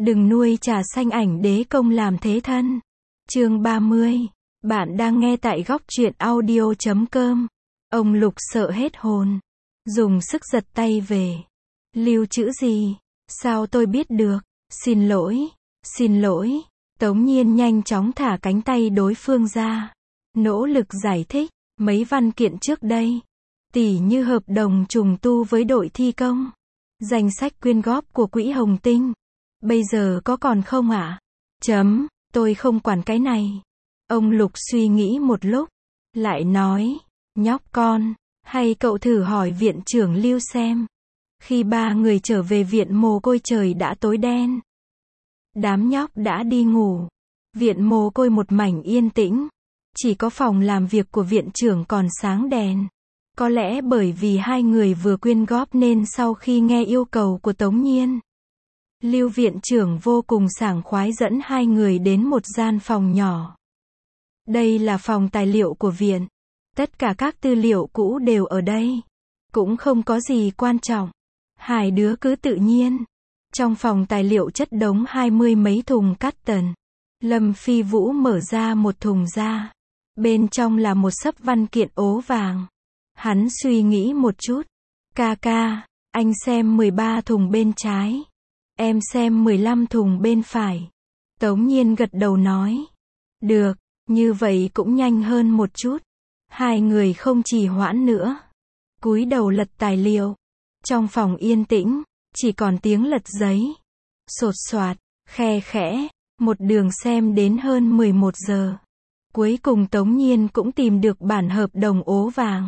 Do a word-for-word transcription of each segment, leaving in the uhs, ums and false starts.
Đừng nuôi trà xanh ảnh đế công làm thế thân. Chương ba mươi. Bạn đang nghe tại góc truyện audio chấm com. Ông Lục sợ hết hồn. Dùng sức giật tay về. Lưu chữ gì? Sao tôi biết được? Xin lỗi. Xin lỗi. Tống Nhiên nhanh chóng thả cánh tay đối phương ra. Nỗ lực giải thích. Mấy văn kiện trước đây. Tỉ như hợp đồng trùng tu với đội thi công. Danh sách quyên góp của quỹ Hồng Tinh. Bây giờ có còn không ạ? À? Chấm, tôi không quản cái này. Ông Lục suy nghĩ một lúc. Lại nói, nhóc con, hay cậu thử hỏi viện trưởng Lưu xem. Khi ba người trở về viện mồ côi trời đã tối đen. Đám nhóc đã đi ngủ. Viện mồ côi một mảnh yên tĩnh. Chỉ có phòng làm việc của viện trưởng còn sáng đèn. Có lẽ bởi vì hai người vừa quyên góp nên sau khi nghe yêu cầu của Tống Nhiên, Lưu viện trưởng vô cùng sảng khoái dẫn hai người đến một gian phòng nhỏ. Đây là phòng tài liệu của viện. Tất cả các tư liệu cũ đều ở đây. Cũng không có gì quan trọng. Hai đứa cứ tự nhiên. Trong phòng tài liệu chất đống hai mươi mấy thùng cắt tần. Lâm Phi Vũ mở ra một thùng ra. Bên trong là một xấp văn kiện ố vàng. Hắn suy nghĩ một chút. Ca ca, anh xem mười ba thùng bên trái. Em xem mười lăm thùng bên phải. Tống Nhiên gật đầu nói. Được, như vậy cũng nhanh hơn một chút. Hai người không trì hoãn nữa. Cúi đầu lật tài liệu. Trong phòng yên tĩnh, chỉ còn tiếng lật giấy. Sột soạt, khe khẽ, một đường xem đến hơn mười một giờ. Cuối cùng Tống Nhiên cũng tìm được bản hợp đồng ố vàng.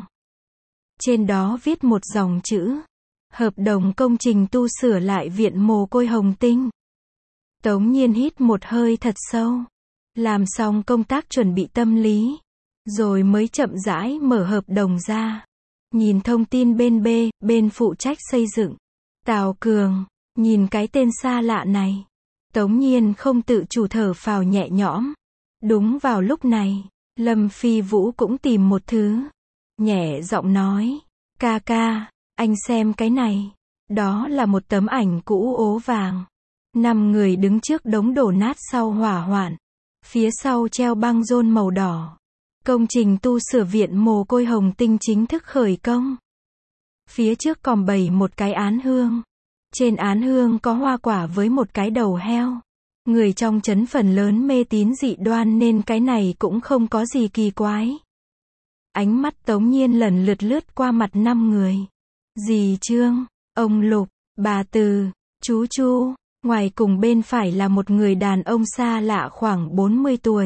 Trên đó viết một dòng chữ. Hợp đồng công trình tu sửa lại viện mồ côi Hồng Tinh. Tống Nhiên hít một hơi thật sâu. Làm xong công tác chuẩn bị tâm lý. Rồi mới chậm rãi mở hợp đồng ra. Nhìn thông tin bên B, bên phụ trách xây dựng. Tào Cường, nhìn cái tên xa lạ này. Tống Nhiên không tự chủ thở phào nhẹ nhõm. Đúng vào lúc này, Lâm Phi Vũ cũng tìm một thứ. Nhẹ giọng nói. Ca ca, anh xem cái này. Đó là một tấm ảnh cũ ố vàng. Năm người đứng trước đống đổ nát sau hỏa hoạn. Phía sau treo băng rôn màu đỏ. Công trình tu sửa viện mồ côi Hồng Tinh chính thức khởi công. Phía trước còn bày một cái án hương. Trên án hương có hoa quả với một cái đầu heo. Người trong trấn phần lớn mê tín dị đoan nên cái này cũng không có gì kỳ quái. Ánh mắt Tống Nhiên lần lượt lướt qua mặt năm người. Dì Trương, ông Lục, bà Từ, chú Chu, ngoài cùng bên phải là một người đàn ông xa lạ khoảng bốn mươi tuổi.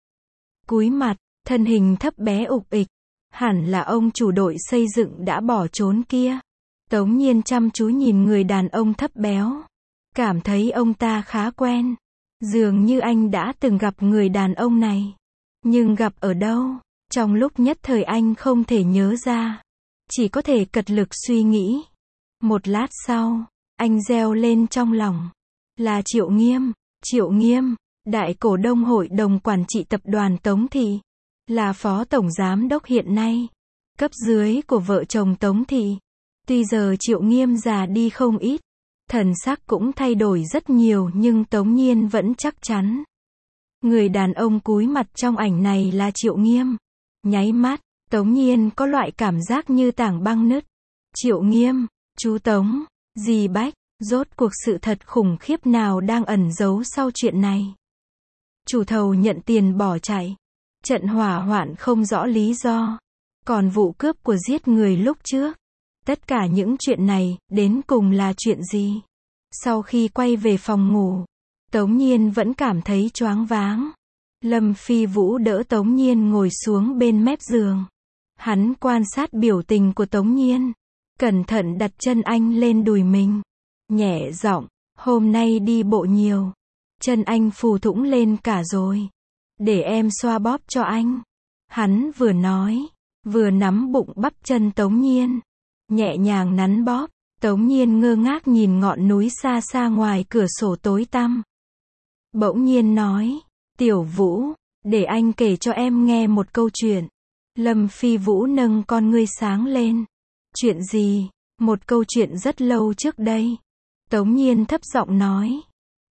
Cúi mặt, thân hình thấp bé ục ịch, hẳn là ông chủ đội xây dựng đã bỏ trốn kia. Tống Nhiên chăm chú nhìn người đàn ông thấp béo. Cảm thấy ông ta khá quen. Dường như anh đã từng gặp người đàn ông này. Nhưng gặp ở đâu? Trong lúc nhất thời anh không thể nhớ ra. Chỉ có thể cật lực suy nghĩ. Một lát sau, anh reo lên trong lòng. Là Triệu Nghiêm. Triệu Nghiêm, đại cổ đông hội đồng quản trị tập đoàn Tống Thị. Là phó tổng giám đốc hiện nay. Cấp dưới của vợ chồng Tống Thị. Tuy giờ Triệu Nghiêm già đi không ít. Thần sắc cũng thay đổi rất nhiều nhưng Tống Nhiên vẫn chắc chắn. Người đàn ông cúi mặt trong ảnh này là Triệu Nghiêm. Nháy mắt, Tống Nhiên có loại cảm giác như tảng băng nứt. Triệu Nghiêm, chú Tống, dì Bách, rốt cuộc sự thật khủng khiếp nào đang ẩn giấu sau chuyện này. Chủ thầu nhận tiền bỏ chạy. Trận hỏa hoạn không rõ lý do. Còn vụ cướp của giết người lúc trước. Tất cả những chuyện này, đến cùng là chuyện gì? Sau khi quay về phòng ngủ, Tống Nhiên vẫn cảm thấy choáng váng. Lâm Phi Vũ đỡ Tống Nhiên ngồi xuống bên mép giường. Hắn quan sát biểu tình của Tống Nhiên. Cẩn thận đặt chân anh lên đùi mình. Nhẹ giọng, hôm nay đi bộ nhiều. Chân anh phù thủng lên cả rồi. Để em xoa bóp cho anh. Hắn vừa nói, vừa nắm bụng bắp chân Tống Nhiên. Nhẹ nhàng nắn bóp. Tống Nhiên ngơ ngác nhìn ngọn núi xa xa ngoài cửa sổ tối tăm. Bỗng nhiên nói. Tiểu Vũ, để anh kể cho em nghe một câu chuyện. Lâm Phi Vũ nâng con ngươi sáng lên. Chuyện gì? Một câu chuyện rất lâu trước đây. Tống Nhiên thấp giọng nói.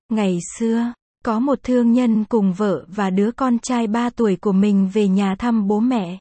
Ngày xưa, có một thương nhân cùng vợ và đứa con trai ba tuổi của mình về nhà thăm bố mẹ.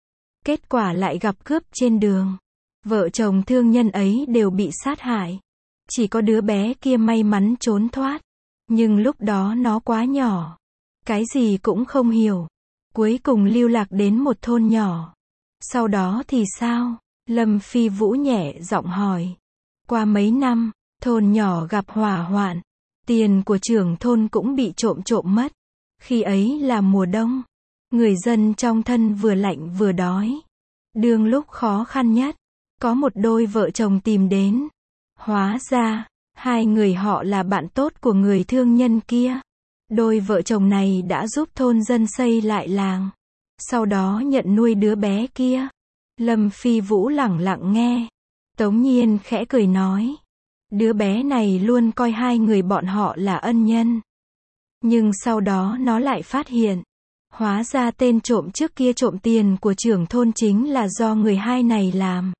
Kết quả lại gặp cướp trên đường. Vợ chồng thương nhân ấy đều bị sát hại. Chỉ có đứa bé kia may mắn trốn thoát. Nhưng lúc đó nó quá nhỏ. Cái gì cũng không hiểu. Cuối cùng lưu lạc đến một thôn nhỏ. Sau đó thì sao? Lâm Phi Vũ nhẹ giọng hỏi. Qua mấy năm, thôn nhỏ gặp hỏa hoạn. Tiền của trưởng thôn cũng bị trộm trộm mất. Khi ấy là mùa đông. Người dân trong thân vừa lạnh vừa đói. Đương lúc khó khăn nhất, có một đôi vợ chồng tìm đến. Hóa ra, hai người họ là bạn tốt của người thương nhân kia. Đôi vợ chồng này đã giúp thôn dân xây lại làng. Sau đó nhận nuôi đứa bé kia. Lâm Phi Vũ lẳng lặng nghe. Tống Nhiên khẽ cười nói. Đứa bé này luôn coi hai người bọn họ là ân nhân. Nhưng sau đó nó lại phát hiện. Hóa ra tên trộm trước kia trộm tiền của trưởng thôn chính là do người hai này làm.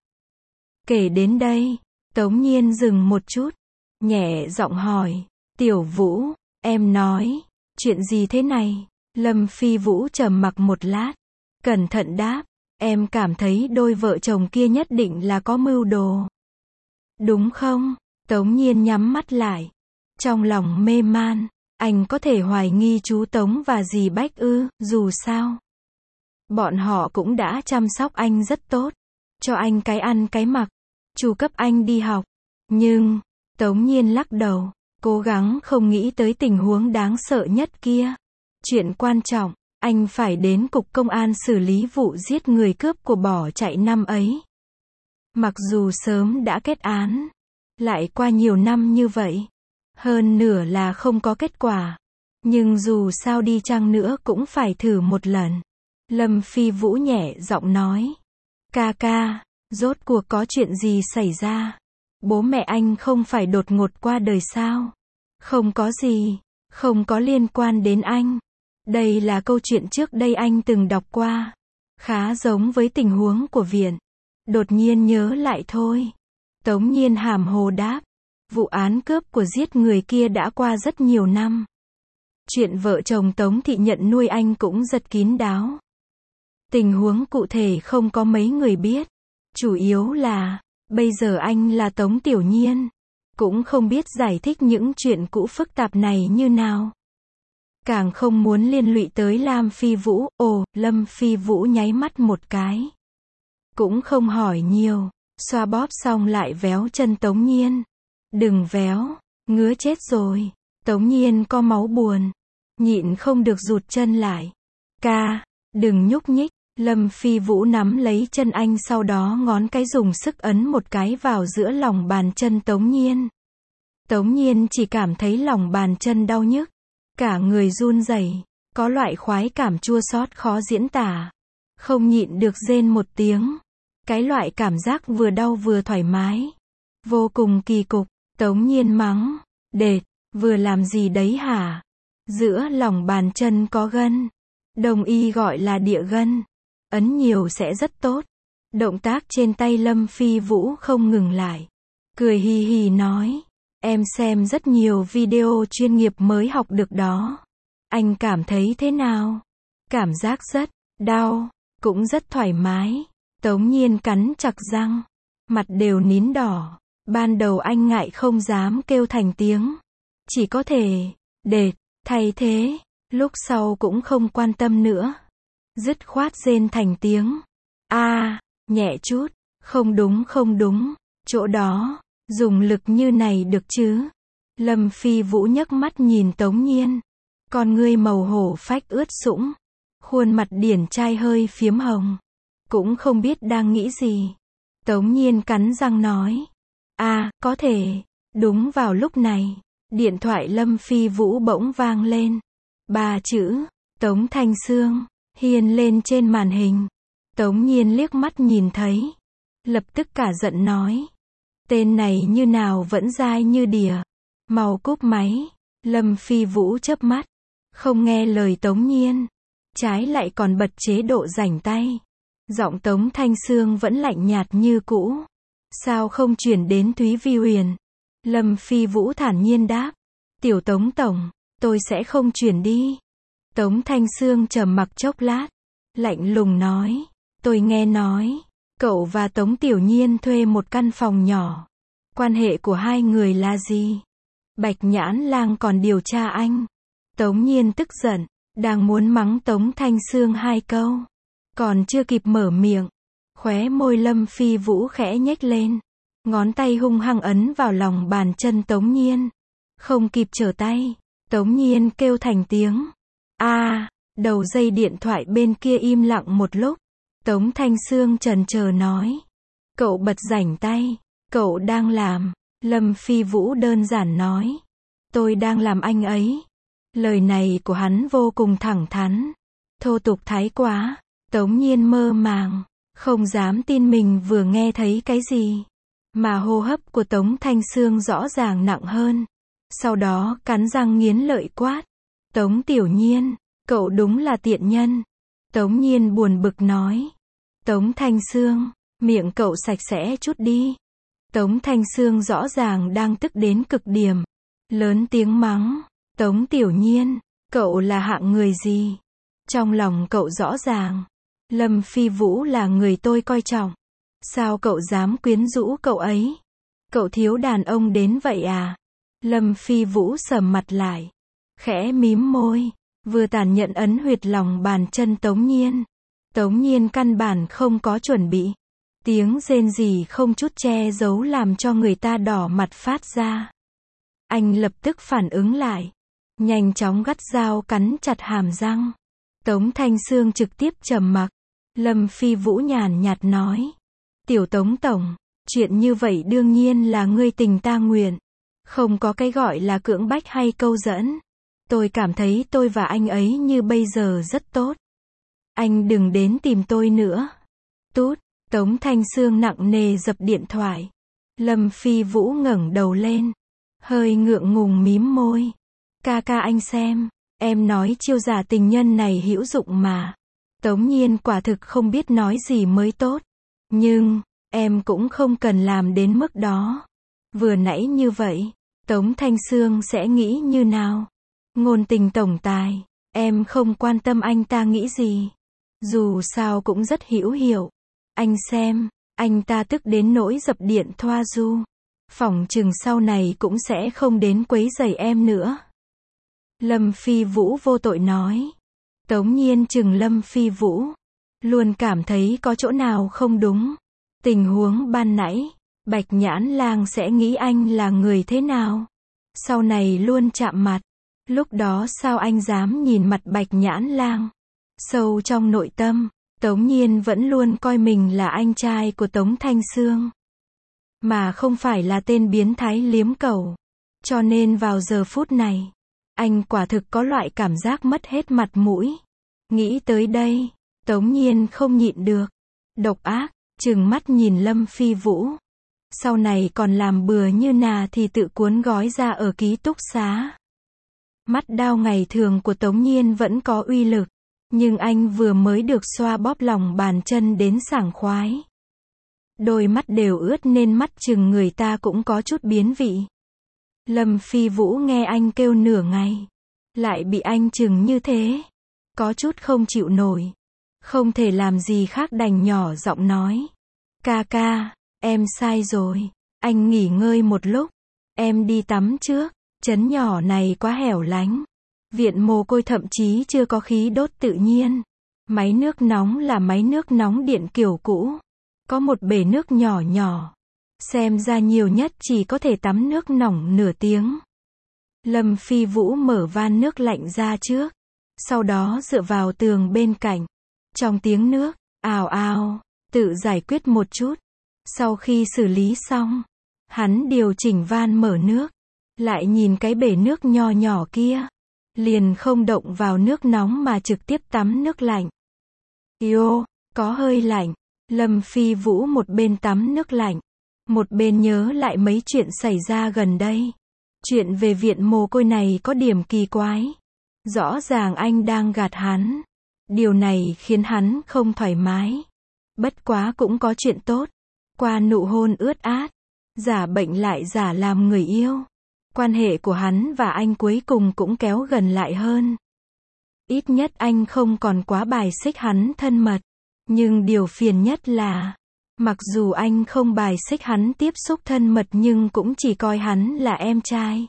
Kể đến đây, Tống Nhiên dừng một chút. Nhẹ giọng hỏi. Tiểu Vũ, em nói. Chuyện gì thế này? Lâm Phi Vũ trầm mặc một lát. Cẩn thận đáp. Em cảm thấy đôi vợ chồng kia nhất định là có mưu đồ. Đúng không? Tống Nhiên nhắm mắt lại. Trong lòng mê man. Anh có thể hoài nghi chú Tống và dì Bách ư, dù sao. Bọn họ cũng đã chăm sóc anh rất tốt. Cho anh cái ăn cái mặc. Chu cấp anh đi học. Nhưng, Tống Nhiên lắc đầu. Cố gắng không nghĩ tới tình huống đáng sợ nhất kia. Chuyện quan trọng, anh phải đến cục công an xử lý vụ giết người cướp của bỏ chạy năm ấy. Mặc dù sớm đã kết án. Lại qua nhiều năm như vậy. Hơn nửa là không có kết quả. Nhưng dù sao đi chăng nữa cũng phải thử một lần. Lâm Phi Vũ nhẹ giọng nói. Ca ca, rốt cuộc có chuyện gì xảy ra? Bố mẹ anh không phải đột ngột qua đời sao? Không có gì, không có liên quan đến anh. Đây là câu chuyện trước đây anh từng đọc qua. Khá giống với tình huống của Viện. Đột nhiên nhớ lại thôi. Tống Nhiên hàm hồ đáp. Vụ án cướp của giết người kia đã qua rất nhiều năm. Chuyện vợ chồng Tống Thị nhận nuôi anh cũng rất kín đáo. Tình huống cụ thể không có mấy người biết. Chủ yếu là, bây giờ anh là Tống Tiểu Nhiên. Cũng không biết giải thích những chuyện cũ phức tạp này như nào. Càng không muốn liên lụy tới Lam Phi Vũ. Ồ, Lâm Phi Vũ nháy mắt một cái. Cũng không hỏi nhiều. Xoa bóp xong lại véo chân Tống Nhiên. Đừng véo, ngứa chết rồi. Tống Nhiên có máu buồn. Nhịn không được rụt chân lại. Ca, đừng nhúc nhích. Lâm Phi Vũ nắm lấy chân anh sau đó ngón cái dùng sức ấn một cái vào giữa lòng bàn chân Tống Nhiên. Tống Nhiên chỉ cảm thấy lòng bàn chân đau nhức. Cả người run rẩy, có loại khoái cảm chua xót khó diễn tả. Không nhịn được rên một tiếng. Cái loại cảm giác vừa đau vừa thoải mái. Vô cùng kỳ cục. Tống Nhiên mắng. Đệt, vừa làm gì đấy hả? Giữa lòng bàn chân có gân. Đồng y gọi là địa gân. Ấn nhiều sẽ rất tốt. Động tác trên tay Lâm Phi Vũ không ngừng lại. Cười hì hì nói. Em xem rất nhiều video chuyên nghiệp mới học được đó. Anh cảm thấy thế nào? Cảm giác rất đau, cũng rất thoải mái. Tống Nhiên cắn chặt răng. Mặt đều nín đỏ. Ban đầu anh ngại không dám kêu thành tiếng. Chỉ có thể, đệt, thay thế. Lúc sau cũng không quan tâm nữa. Dứt khoát rên thành tiếng. A, à, nhẹ chút. Không đúng không đúng. Chỗ đó, dùng lực như này được chứ. Lâm Phi Vũ nhấc mắt nhìn Tống Nhiên. Con ngươi màu hổ phách ướt sũng. Khuôn mặt điển trai hơi phiếm hồng. Cũng không biết đang nghĩ gì. Tống Nhiên cắn răng nói. À, có thể. Đúng vào lúc này, điện thoại Lâm Phi Vũ bỗng vang lên. Ba chữ, Tống Thanh Sương, hiền lên trên màn hình. Tống Nhiên liếc mắt nhìn thấy. Lập tức cả giận nói. Tên này như nào vẫn dai như đỉa. Mau cúp máy. Lâm Phi Vũ chớp mắt. Không nghe lời Tống Nhiên. Trái lại còn bật chế độ rảnh tay. Giọng Tống Thanh Sương vẫn lạnh nhạt như cũ. Sao không chuyển đến Thúy Vi Huyền? Lâm Phi Vũ thản nhiên đáp. Tiểu Tống tổng, tôi sẽ không chuyển đi. Tống Thanh Sương trầm mặc chốc lát, lạnh lùng nói, tôi nghe nói, cậu và Tống Tiểu Nhiên thuê một căn phòng nhỏ. Quan hệ của hai người là gì? Bạch Nhãn Lang còn điều tra anh. Tống Nhiên tức giận, đang muốn mắng Tống Thanh Sương hai câu. Còn chưa kịp mở miệng, khóe môi Lâm Phi Vũ khẽ nhếch lên. Ngón tay hung hăng ấn vào lòng bàn chân Tống Nhiên. Không kịp trở tay, Tống Nhiên kêu thành tiếng. A, à, đầu dây điện thoại bên kia im lặng một lúc. Tống Thanh Sương chần chờ nói. Cậu bật rảnh tay. Cậu đang làm. Lâm Phi Vũ đơn giản nói. Tôi đang làm anh ấy. Lời này của hắn vô cùng thẳng thắn. Thô tục thái quá. Tống Nhiên mơ màng. Không dám tin mình vừa nghe thấy cái gì. Mà hô hấp của Tống Thanh Sương rõ ràng nặng hơn. Sau đó cắn răng nghiến lợi quát. Tống Tiểu Nhiên, cậu đúng là tiện nhân. Tống Nhiên buồn bực nói. Tống Thanh Sương, miệng cậu sạch sẽ chút đi. Tống Thanh Sương rõ ràng đang tức đến cực điểm. Lớn tiếng mắng. Tống Tiểu Nhiên, cậu là hạng người gì? Trong lòng cậu rõ ràng. Lâm Phi Vũ là người tôi coi trọng. Sao cậu dám quyến rũ cậu ấy? Cậu thiếu đàn ông đến vậy à? Lâm Phi Vũ sầm mặt lại. Khẽ mím môi. Vừa tàn nhẫn ấn huyệt lòng bàn chân Tống Nhiên. Tống Nhiên căn bản không có chuẩn bị. Tiếng rên rỉ không chút che giấu làm cho người ta đỏ mặt phát ra. Anh lập tức phản ứng lại. Nhanh chóng gắt dao cắn chặt hàm răng. Tống Thanh Sương trực tiếp trầm mặc. Lâm Phi Vũ nhàn nhạt nói. Tiểu Tống tổng, chuyện như vậy đương nhiên là ngươi tình ta nguyện. Không có cái gọi là cưỡng bách hay câu dẫn. Tôi cảm thấy tôi và anh ấy như bây giờ rất tốt. Anh đừng đến tìm tôi nữa. Tút, Tống Thanh Sương nặng nề dập điện thoại. Lâm Phi Vũ ngẩng đầu lên. Hơi ngượng ngùng mím môi. Ca ca anh xem, em nói chiêu giả tình nhân này hữu dụng mà. Tống Nhiên quả thực không biết nói gì mới tốt. Nhưng, em cũng không cần làm đến mức đó. Vừa nãy như vậy, Tống Thanh Sương sẽ nghĩ như nào? Ngôn tình tổng tài, em không quan tâm anh ta nghĩ gì. Dù sao cũng rất hữu hiệu. Anh xem, anh ta tức đến nỗi dập điện thoa du. Phỏng chừng sau này cũng sẽ không đến quấy rầy em nữa. Lâm Phi Vũ vô tội nói. Tống Nhiên chừng Lâm Phi Vũ. Luôn cảm thấy có chỗ nào không đúng. Tình huống ban nãy, Bạch Nhãn Lang sẽ nghĩ anh là người thế nào? Sau này luôn chạm mặt. Lúc đó sao anh dám nhìn mặt Bạch Nhãn Lang? Sâu trong nội tâm, Tống Nhiên vẫn luôn coi mình là anh trai của Tống Thanh Sương. Mà không phải là tên biến thái liếm cầu. Cho nên vào giờ phút này, anh quả thực có loại cảm giác mất hết mặt mũi. Nghĩ tới đây, Tống Nhiên không nhịn được. Độc ác, trừng mắt nhìn Lâm Phi Vũ. Sau này còn làm bừa như nà thì tự cuốn gói ra ở ký túc xá. Mắt đao ngày thường của Tống Nhiên vẫn có uy lực. Nhưng anh vừa mới được xoa bóp lòng bàn chân đến sảng khoái. Đôi mắt đều ướt nên mắt chừng người ta cũng có chút biến vị. Lâm Phi Vũ nghe anh kêu nửa ngày. Lại bị anh chừng như thế. Có chút không chịu nổi. Không thể làm gì khác đành nhỏ giọng nói. Ca ca, em sai rồi. Anh nghỉ ngơi một lúc. Em đi tắm trước. Trấn nhỏ này quá hẻo lánh. Viện mồ côi thậm chí chưa có khí đốt tự nhiên. Máy nước nóng là máy nước nóng điện kiểu cũ. Có một bể nước nhỏ nhỏ. Xem ra nhiều nhất chỉ có thể tắm nước nóng nửa tiếng. Lâm Phi Vũ mở van nước lạnh ra trước. Sau đó dựa vào tường bên cạnh. Trong tiếng nước, ào ào, tự giải quyết một chút. Sau khi xử lý xong, hắn điều chỉnh van mở nước. Lại nhìn cái bể nước nho nhỏ kia. Liền không động vào nước nóng mà trực tiếp tắm nước lạnh. Yêu, có hơi lạnh. Lâm Phi Vũ một bên tắm nước lạnh. Một bên nhớ lại mấy chuyện xảy ra gần đây. Chuyện về viện mồ côi này có điểm kỳ quái. Rõ ràng anh đang gạt hắn. Điều này khiến hắn không thoải mái. Bất quá cũng có chuyện tốt. Qua nụ hôn ướt át. Giả bệnh lại giả làm người yêu. Quan hệ của hắn và anh cuối cùng cũng kéo gần lại hơn. Ít nhất anh không còn quá bài xích hắn thân mật. Nhưng điều phiền nhất là, mặc dù anh không bài xích hắn tiếp xúc thân mật nhưng cũng chỉ coi hắn là em trai.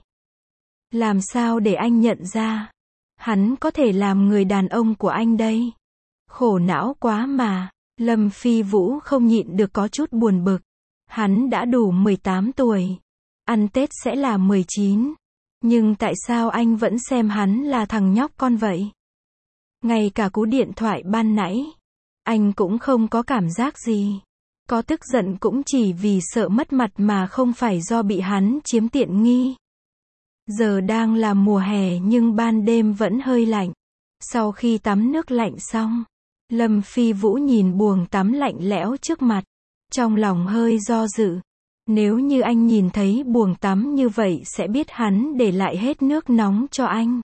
Làm sao để anh nhận ra, hắn có thể làm người đàn ông của anh đây? Khổ não quá mà. Lâm Phi Vũ không nhịn được có chút buồn bực. Hắn đã đủ mười tám tuổi. Ăn Tết sẽ là mười chín. Nhưng tại sao anh vẫn xem hắn là thằng nhóc con vậy? Ngay cả cú điện thoại ban nãy, anh cũng không có cảm giác gì. Có tức giận cũng chỉ vì sợ mất mặt mà không phải do bị hắn chiếm tiện nghi. Giờ đang là mùa hè nhưng ban đêm vẫn hơi lạnh. Sau khi tắm nước lạnh xong, Lâm Phi Vũ nhìn buồng tắm lạnh lẽo trước mặt. Trong lòng hơi do dự. Nếu như anh nhìn thấy buồng tắm như vậy sẽ biết hắn để lại hết nước nóng cho anh.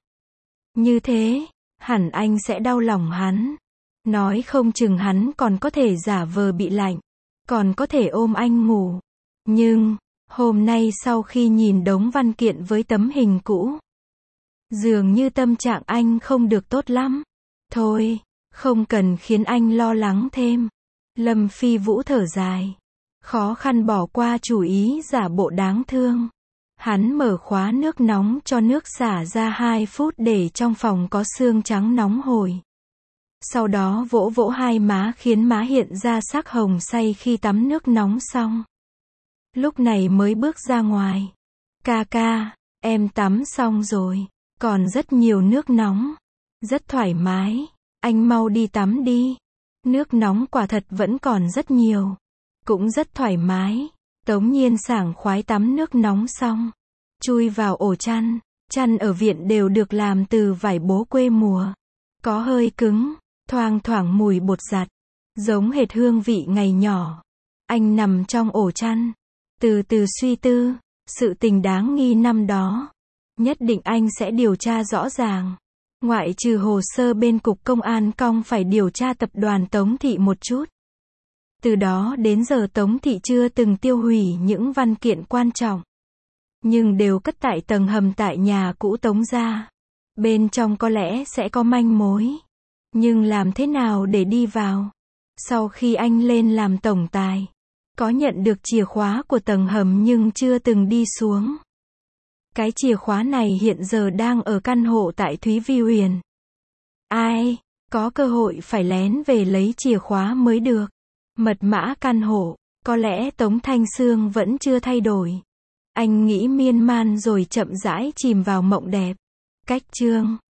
Như thế, hẳn anh sẽ đau lòng hắn. Nói không chừng hắn còn có thể giả vờ bị lạnh. Còn có thể ôm anh ngủ. Nhưng, hôm nay sau khi nhìn đống văn kiện với tấm hình cũ, dường như tâm trạng anh không được tốt lắm. Thôi, không cần khiến anh lo lắng thêm. Lâm Phi Vũ thở dài. Khó khăn bỏ qua chủ ý giả bộ đáng thương. Hắn mở khóa nước nóng cho nước xả ra hai phút để trong phòng có xương trắng nóng hổi. Sau đó vỗ vỗ hai má khiến má hiện ra sắc hồng say khi tắm nước nóng xong. Lúc này mới bước ra ngoài. Ca ca, em tắm xong rồi. Còn rất nhiều nước nóng. Rất thoải mái. Anh mau đi tắm đi. Nước nóng quả thật vẫn còn rất nhiều. Cũng rất thoải mái. Tống Nhiên sảng khoái tắm nước nóng xong. Chui vào ổ chăn. Chăn ở viện đều được làm từ vải bố quê mùa. Có hơi cứng. Thoang thoảng mùi bột giặt. Giống hệt hương vị ngày nhỏ. Anh nằm trong ổ chăn. Từ từ suy tư. Sự tình đáng nghi năm đó. Nhất định anh sẽ điều tra rõ ràng. Ngoại trừ hồ sơ bên cục công an cong phải điều tra tập đoàn Tống Thị một chút. Từ đó đến giờ Tống Thị chưa từng tiêu hủy những văn kiện quan trọng. Nhưng đều cất tại tầng hầm tại nhà cũ Tống gia. Bên trong có lẽ sẽ có manh mối. Nhưng làm thế nào để đi vào? Sau khi anh lên làm tổng tài, có nhận được chìa khóa của tầng hầm nhưng chưa từng đi xuống. Cái chìa khóa này hiện giờ đang ở căn hộ tại Thúy Vi Huyền. Ai, có cơ hội phải lén về lấy chìa khóa mới được. Mật mã căn hộ, có lẽ Tống Thanh Sương vẫn chưa thay đổi. Anh nghĩ miên man rồi chậm rãi chìm vào mộng đẹp. Cách chương